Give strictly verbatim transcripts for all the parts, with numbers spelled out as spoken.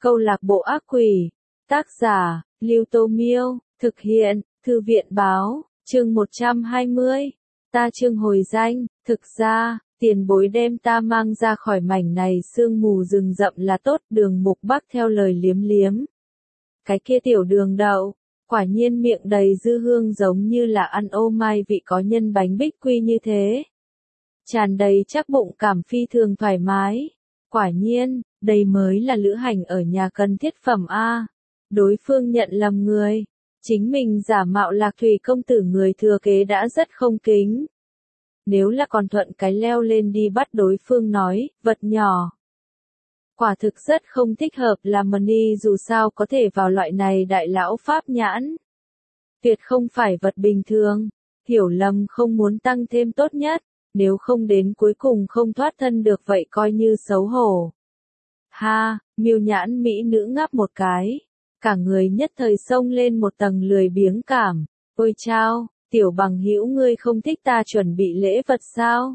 Câu lạc bộ ác quỷ. Tác giả, Lưu Tô Miêu. Thực hiện, Thư viện báo. Chương một trăm hai mươi. Ta chương hồi danh. Thực ra, tiền bối đem ta mang ra khỏi mảnh này sương mù rừng rậm là tốt. Đường Mục Bắc theo lời liếm liếm. Cái kia tiểu đường đậu, quả nhiên miệng đầy dư hương giống như là ăn ô mai vị có nhân bánh bích quy như thế. Tràn đầy chắc bụng cảm phi thường thoải mái. Quả nhiên, đây mới là lữ hành ở nhà cần thiết phẩm A. Đối phương nhận lầm người. Chính mình giả mạo Lạc Thủy công tử người thừa kế đã rất không kính. Nếu là còn thuận cái leo lên đi bắt đối phương nói, vật nhỏ. Quả thực rất không thích hợp là Mani dù sao có thể vào loại này đại lão pháp nhãn. Tuyệt không phải vật bình thường. Hiểu lầm không muốn tăng thêm tốt nhất. Nếu không đến cuối cùng không thoát thân được vậy coi như xấu hổ. Ha, Miêu Nhãn mỹ nữ ngáp một cái. Cả người nhất thời xông lên một tầng lười biếng cảm. Ôi chao, tiểu bằng hữu ngươi không thích ta chuẩn bị lễ vật sao?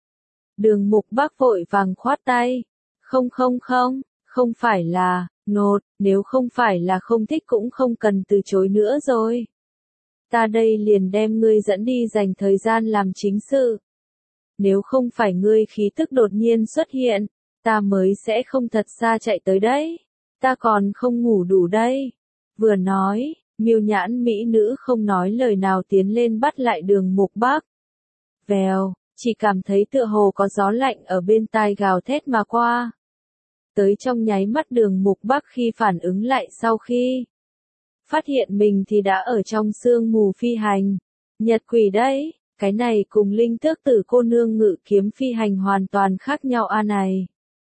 Đường Mục Bắc vội vàng khoát tay. Không không không, không phải là, nột, nếu không phải là không thích cũng không cần từ chối nữa rồi. Ta đây liền đem ngươi dẫn đi dành thời gian làm chính sự. Nếu không phải ngươi khí tức đột nhiên xuất hiện, ta mới sẽ không thật xa chạy tới đấy. Ta còn không ngủ đủ đây. Vừa nói, Miêu Nhãn mỹ nữ không nói lời nào tiến lên bắt lại Đường Mục Bắc. Vèo, chỉ cảm thấy tựa hồ có gió lạnh ở bên tai gào thét mà qua. Tới trong nháy mắt Đường Mục Bắc khi phản ứng lại sau khi phát hiện mình thì đã ở trong sương mù phi hành. Nhật quỷ đấy. Cái này cùng linh tước tử cô nương ngự kiếm phi hành hoàn toàn khác nhau a này.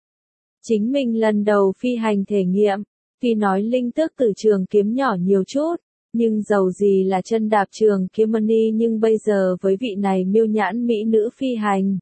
Chính mình lần đầu phi hành thể nghiệm, tuy nói linh tước tử trường kiếm nhỏ nhiều chút, nhưng dầu gì là chân đạp trường kiếm Mani nhưng bây giờ với vị này Miêu Nhãn mỹ nữ phi hành.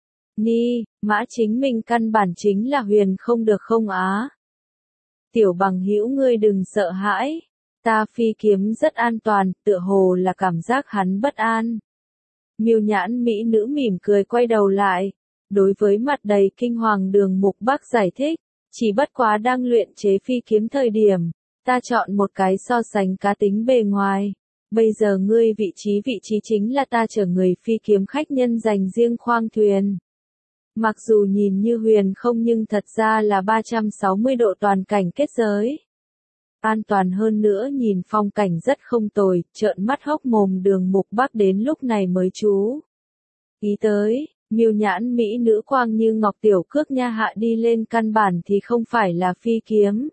Ni, mã chính mình căn bản chính là huyền không được không á. Tiểu bằng hữu ngươi đừng sợ hãi, ta phi kiếm rất an toàn, tựa hồ là cảm giác hắn bất an. Miêu Nhãn mỹ nữ mỉm cười quay đầu lại, đối với mặt đầy kinh hoàng Đường Mục Bắc giải thích, chỉ bất quá đang luyện chế phi kiếm thời điểm, ta chọn một cái so sánh cá tính bề ngoài, bây giờ ngươi vị trí vị trí chính là ta chở người phi kiếm khách nhân dành riêng khoang thuyền. Mặc dù nhìn như huyền không nhưng thật ra là ba trăm sáu mươi độ toàn cảnh kết giới. An toàn hơn nữa nhìn phong cảnh rất không tồi, trợn mắt hốc mồm Đường Mục Bắc đến lúc này mới chú ý tới, Miêu Nhãn mỹ nữ quang như ngọc tiểu cước nha hạ đi lên căn bản thì không phải là phi kiếm.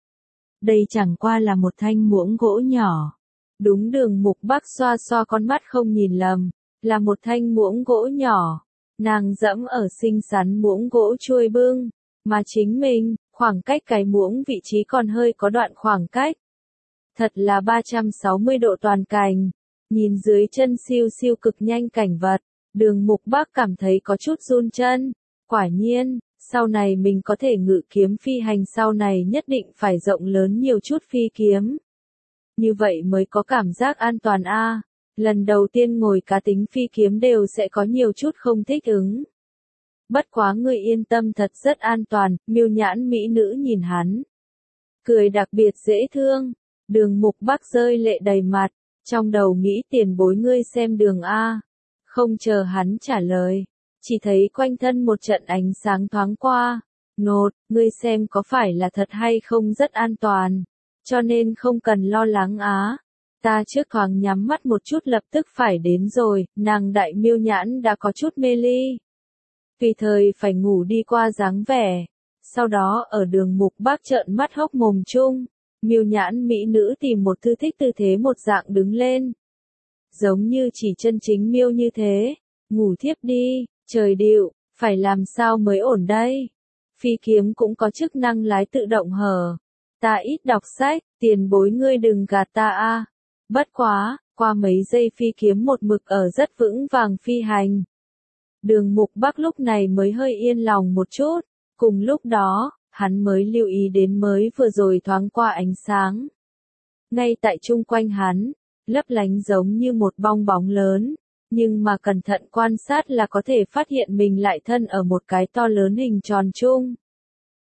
Đây chẳng qua là một thanh muỗng gỗ nhỏ. Đúng Đường Mục Bắc xoa xoa con mắt không nhìn lầm, là một thanh muỗng gỗ nhỏ. Nàng dẫm ở xinh xắn muỗng gỗ chuôi bưng, mà chính mình, khoảng cách cái muỗng vị trí còn hơi có đoạn khoảng cách. Thật là ba trăm sáu mươi độ toàn cảnh, nhìn dưới chân siêu siêu cực nhanh cảnh vật, Đường Mục Bắc cảm thấy có chút run chân. Quả nhiên, sau này mình có thể ngự kiếm phi hành sau này nhất định phải rộng lớn nhiều chút phi kiếm. Như vậy mới có cảm giác an toàn a. Lần đầu tiên ngồi cá tính phi kiếm đều sẽ có nhiều chút không thích ứng. Bất quá ngươi yên tâm thật rất an toàn, Miêu Nhãn mỹ nữ nhìn hắn. Cười đặc biệt dễ thương, Đường Mục Bắc rơi lệ đầy mặt, trong đầu nghĩ tiền bối ngươi xem đường A. Không chờ hắn trả lời, chỉ thấy quanh thân một trận ánh sáng thoáng qua. Nột, ngươi xem có phải là thật hay không rất an toàn, cho nên không cần lo lắng á. Ta trước thoáng nhắm mắt một chút lập tức phải đến rồi, nàng đại Miêu Nhãn đã có chút mê ly. Tùy thời phải ngủ đi qua dáng vẻ. Sau đó ở Đường Mục Bắc trợn mắt hốc mồm chung, Miêu Nhãn mỹ nữ tìm một thư thích tư thế một dạng đứng lên. Giống như chỉ chân chính miêu như thế, ngủ thiếp đi, trời điệu, phải làm sao mới ổn đây. Phi kiếm cũng có chức năng lái tự động hở. Ta ít đọc sách, tiền bối ngươi đừng gạt ta a. Bất quá, qua mấy giây phi kiếm một mực ở rất vững vàng phi hành. Đường Mục Bắc lúc này mới hơi yên lòng một chút, cùng lúc đó, hắn mới lưu ý đến mới vừa rồi thoáng qua ánh sáng. Ngay tại chung quanh hắn, lấp lánh giống như một bong bóng lớn, nhưng mà cẩn thận quan sát là có thể phát hiện mình lại thân ở một cái to lớn hình tròn chung.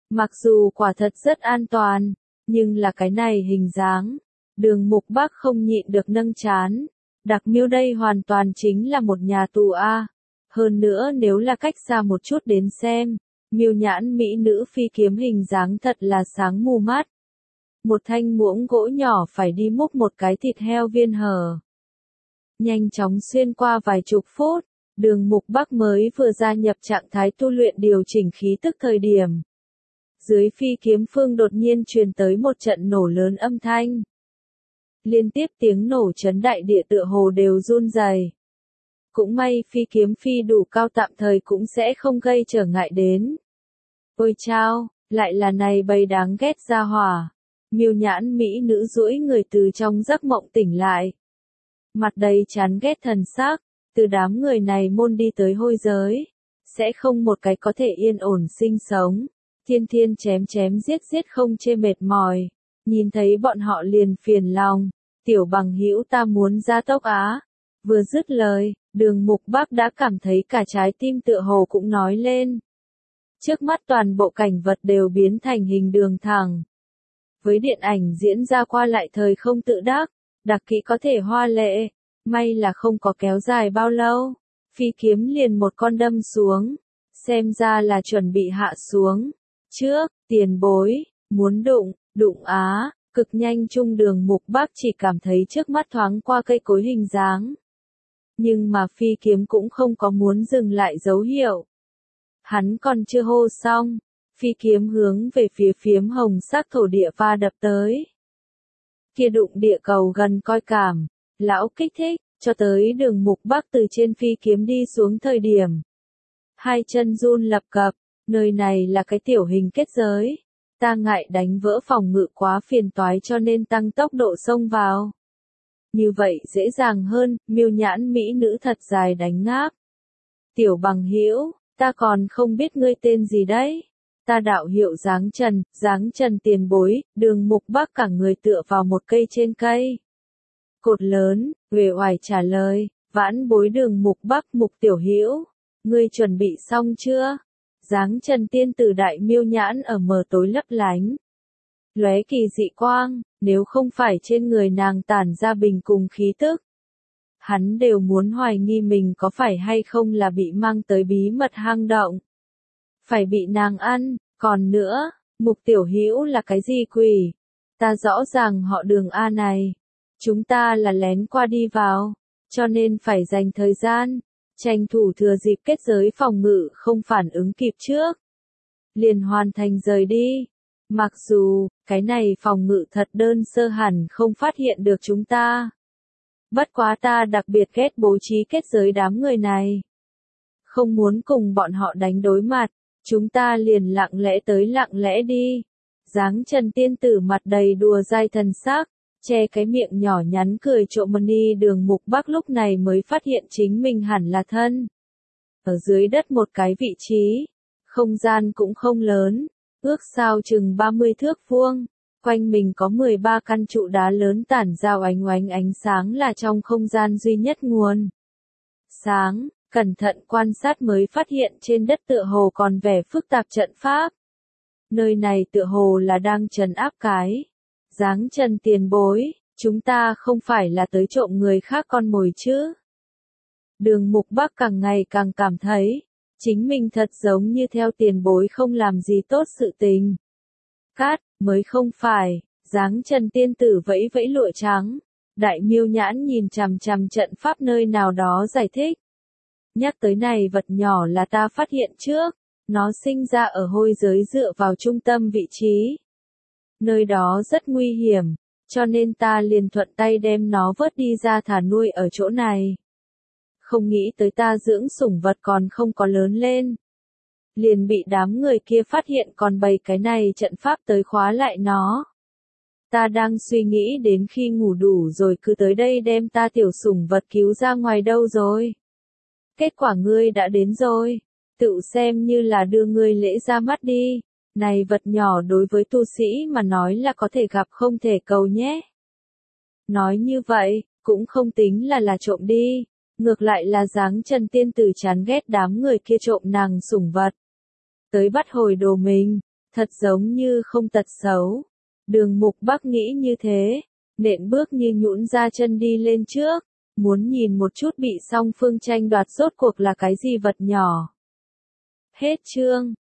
Mặc dù quả thật rất an toàn, nhưng là cái này hình dáng. Đường Mục Bác không nhịn được nâng trán. Đặc Miêu đây hoàn toàn chính là một nhà tù a. Hơn nữa nếu là cách xa một chút đến xem, Miêu Nhãn mỹ nữ phi kiếm hình dáng thật là sáng mù mắt. Một thanh muỗng gỗ nhỏ phải đi múc một cái thịt heo viên hờ. Nhanh chóng xuyên qua vài chục phút, Đường Mục Bác mới vừa gia nhập trạng thái tu luyện điều chỉnh khí tức thời điểm. Dưới phi kiếm phương đột nhiên truyền tới một trận nổ lớn âm thanh. Liên tiếp tiếng nổ chấn đại địa tựa hồ đều run rẩy. Cũng may phi kiếm phi đủ cao tạm thời cũng sẽ không gây trở ngại đến. Ôi chao, lại là này bầy đáng ghét ra hỏa. Miêu Nhãn mỹ nữ duỗi người từ trong giấc mộng tỉnh lại. Mặt đầy chán ghét thần sắc, từ đám người này môn đi tới hôi giới. Sẽ không một cái có thể yên ổn sinh sống. Thiên thiên chém chém giết giết không chê mệt mỏi. Nhìn thấy bọn họ liền phiền lòng. Tiểu bằng hữu ta muốn ra tốc á. Vừa dứt lời, Đường Mục Bác đã cảm thấy cả trái tim tựa hồ cũng nói lên. Trước mắt toàn bộ cảnh vật đều biến thành hình đường thẳng. Với điện ảnh diễn ra qua lại thời không tự đắc, đặc kỹ có thể hoa lệ, may là không có kéo dài bao lâu. Phi kiếm liền một con đâm xuống, xem ra là chuẩn bị hạ xuống. Trước, tiền bối, muốn đụng, đụng á, cực nhanh chung Đường Mục Bác chỉ cảm thấy trước mắt thoáng qua cây cối hình dáng. Nhưng mà phi kiếm cũng không có muốn dừng lại dấu hiệu. Hắn còn chưa hô xong, phi kiếm hướng về phía phiếm hồng sắc thổ địa va đập tới. Kia đụng địa cầu gần coi cảm, lão kích thích, cho tới Đường Mục Bác từ trên phi kiếm đi xuống thời điểm. Hai chân run lập cập, nơi này là cái tiểu hình kết giới. Ta ngại đánh vỡ phòng ngự quá phiền toái cho nên tăng tốc độ xông vào. Như vậy dễ dàng hơn, Miêu Nhãn mỹ nữ thật dài đánh ngáp. Tiểu bằng hữu, ta còn không biết ngươi tên gì đấy. Ta đạo hiệu Giáng Trần, Giáng Trần tiền bối. Đường Mục Bác cả người tựa vào một cây trên cây. Cột lớn, uể oải trả lời, vãn bối Đường Mục Bác. Mục tiểu hữu, ngươi chuẩn bị xong chưa? Giáng Trần tiên tử đại miêu nhãn ở mờ tối lấp lánh. Lóe kỳ dị quang, nếu không phải trên người nàng tản ra bình cùng khí tức. Hắn đều muốn hoài nghi mình có phải hay không là bị mang tới bí mật hang động. Phải bị nàng ăn, còn nữa, Mục tiểu hữu là cái gì quỷ? Ta rõ ràng họ Đường A này. Chúng ta là lén qua đi vào, cho nên phải dành thời gian. Tranh thủ thừa dịp kết giới phòng ngự không phản ứng kịp trước. Liền hoàn thành rời đi. Mặc dù, cái này phòng ngự thật đơn sơ hẳn không phát hiện được chúng ta. Bất quá ta đặc biệt ghét bố trí kết giới đám người này. Không muốn cùng bọn họ đánh đối mặt, chúng ta liền lặng lẽ tới lặng lẽ đi. Giáng Trần tiên tử mặt đầy đùa dai thần sắc. Che cái miệng nhỏ nhắn cười trộm mani. Đường Mục Bác lúc này mới phát hiện chính mình hẳn là thân. Ở dưới đất một cái vị trí, không gian cũng không lớn, ước sao chừng ba mươi thước vuông, quanh mình có mười ba căn trụ đá lớn tản ra oánh oánh ánh sáng là trong không gian duy nhất nguồn. Sáng, cẩn thận quan sát mới phát hiện trên đất tựa hồ còn vẻ phức tạp trận pháp. Nơi này tựa hồ là đang trấn áp cái. Giáng Trần tiền bối, chúng ta không phải là tới trộm người khác con mồi chứ. Đường Mục Bác càng ngày càng cảm thấy, chính mình thật giống như theo tiền bối không làm gì tốt sự tình. Cát, mới không phải, Giáng Trần tiên tử vẫy vẫy lụa trắng. Đại miêu nhãn nhìn chằm chằm trận pháp nơi nào đó giải thích. Nhắc tới này vật nhỏ là ta phát hiện trước, nó sinh ra ở hôi giới dựa vào trung tâm vị trí. Nơi đó rất nguy hiểm, cho nên ta liền thuận tay đem nó vớt đi ra thả nuôi ở chỗ này. Không nghĩ tới ta dưỡng sủng vật còn không có lớn lên. Liền bị đám người kia phát hiện còn bày cái này trận pháp tới khóa lại nó. Ta đang suy nghĩ đến khi ngủ đủ rồi cứ tới đây đem ta tiểu sủng vật cứu ra ngoài đâu rồi. Kết quả ngươi đã đến rồi, tự xem như là đưa ngươi lễ ra mắt đi. Này vật nhỏ đối với tu sĩ mà nói là có thể gặp không thể cầu nhé. Nói như vậy, cũng không tính là là trộm đi. Ngược lại là Giáng Trần tiên tử chán ghét đám người kia trộm nàng sủng vật. Tới bắt hồi đồ mình, thật giống như không tật xấu. Đường Mục Bắc nghĩ như thế, nện bước như nhũn ra chân đi lên trước, muốn nhìn một chút bị song phương tranh đoạt rốt cuộc là cái gì vật nhỏ. Hết chương.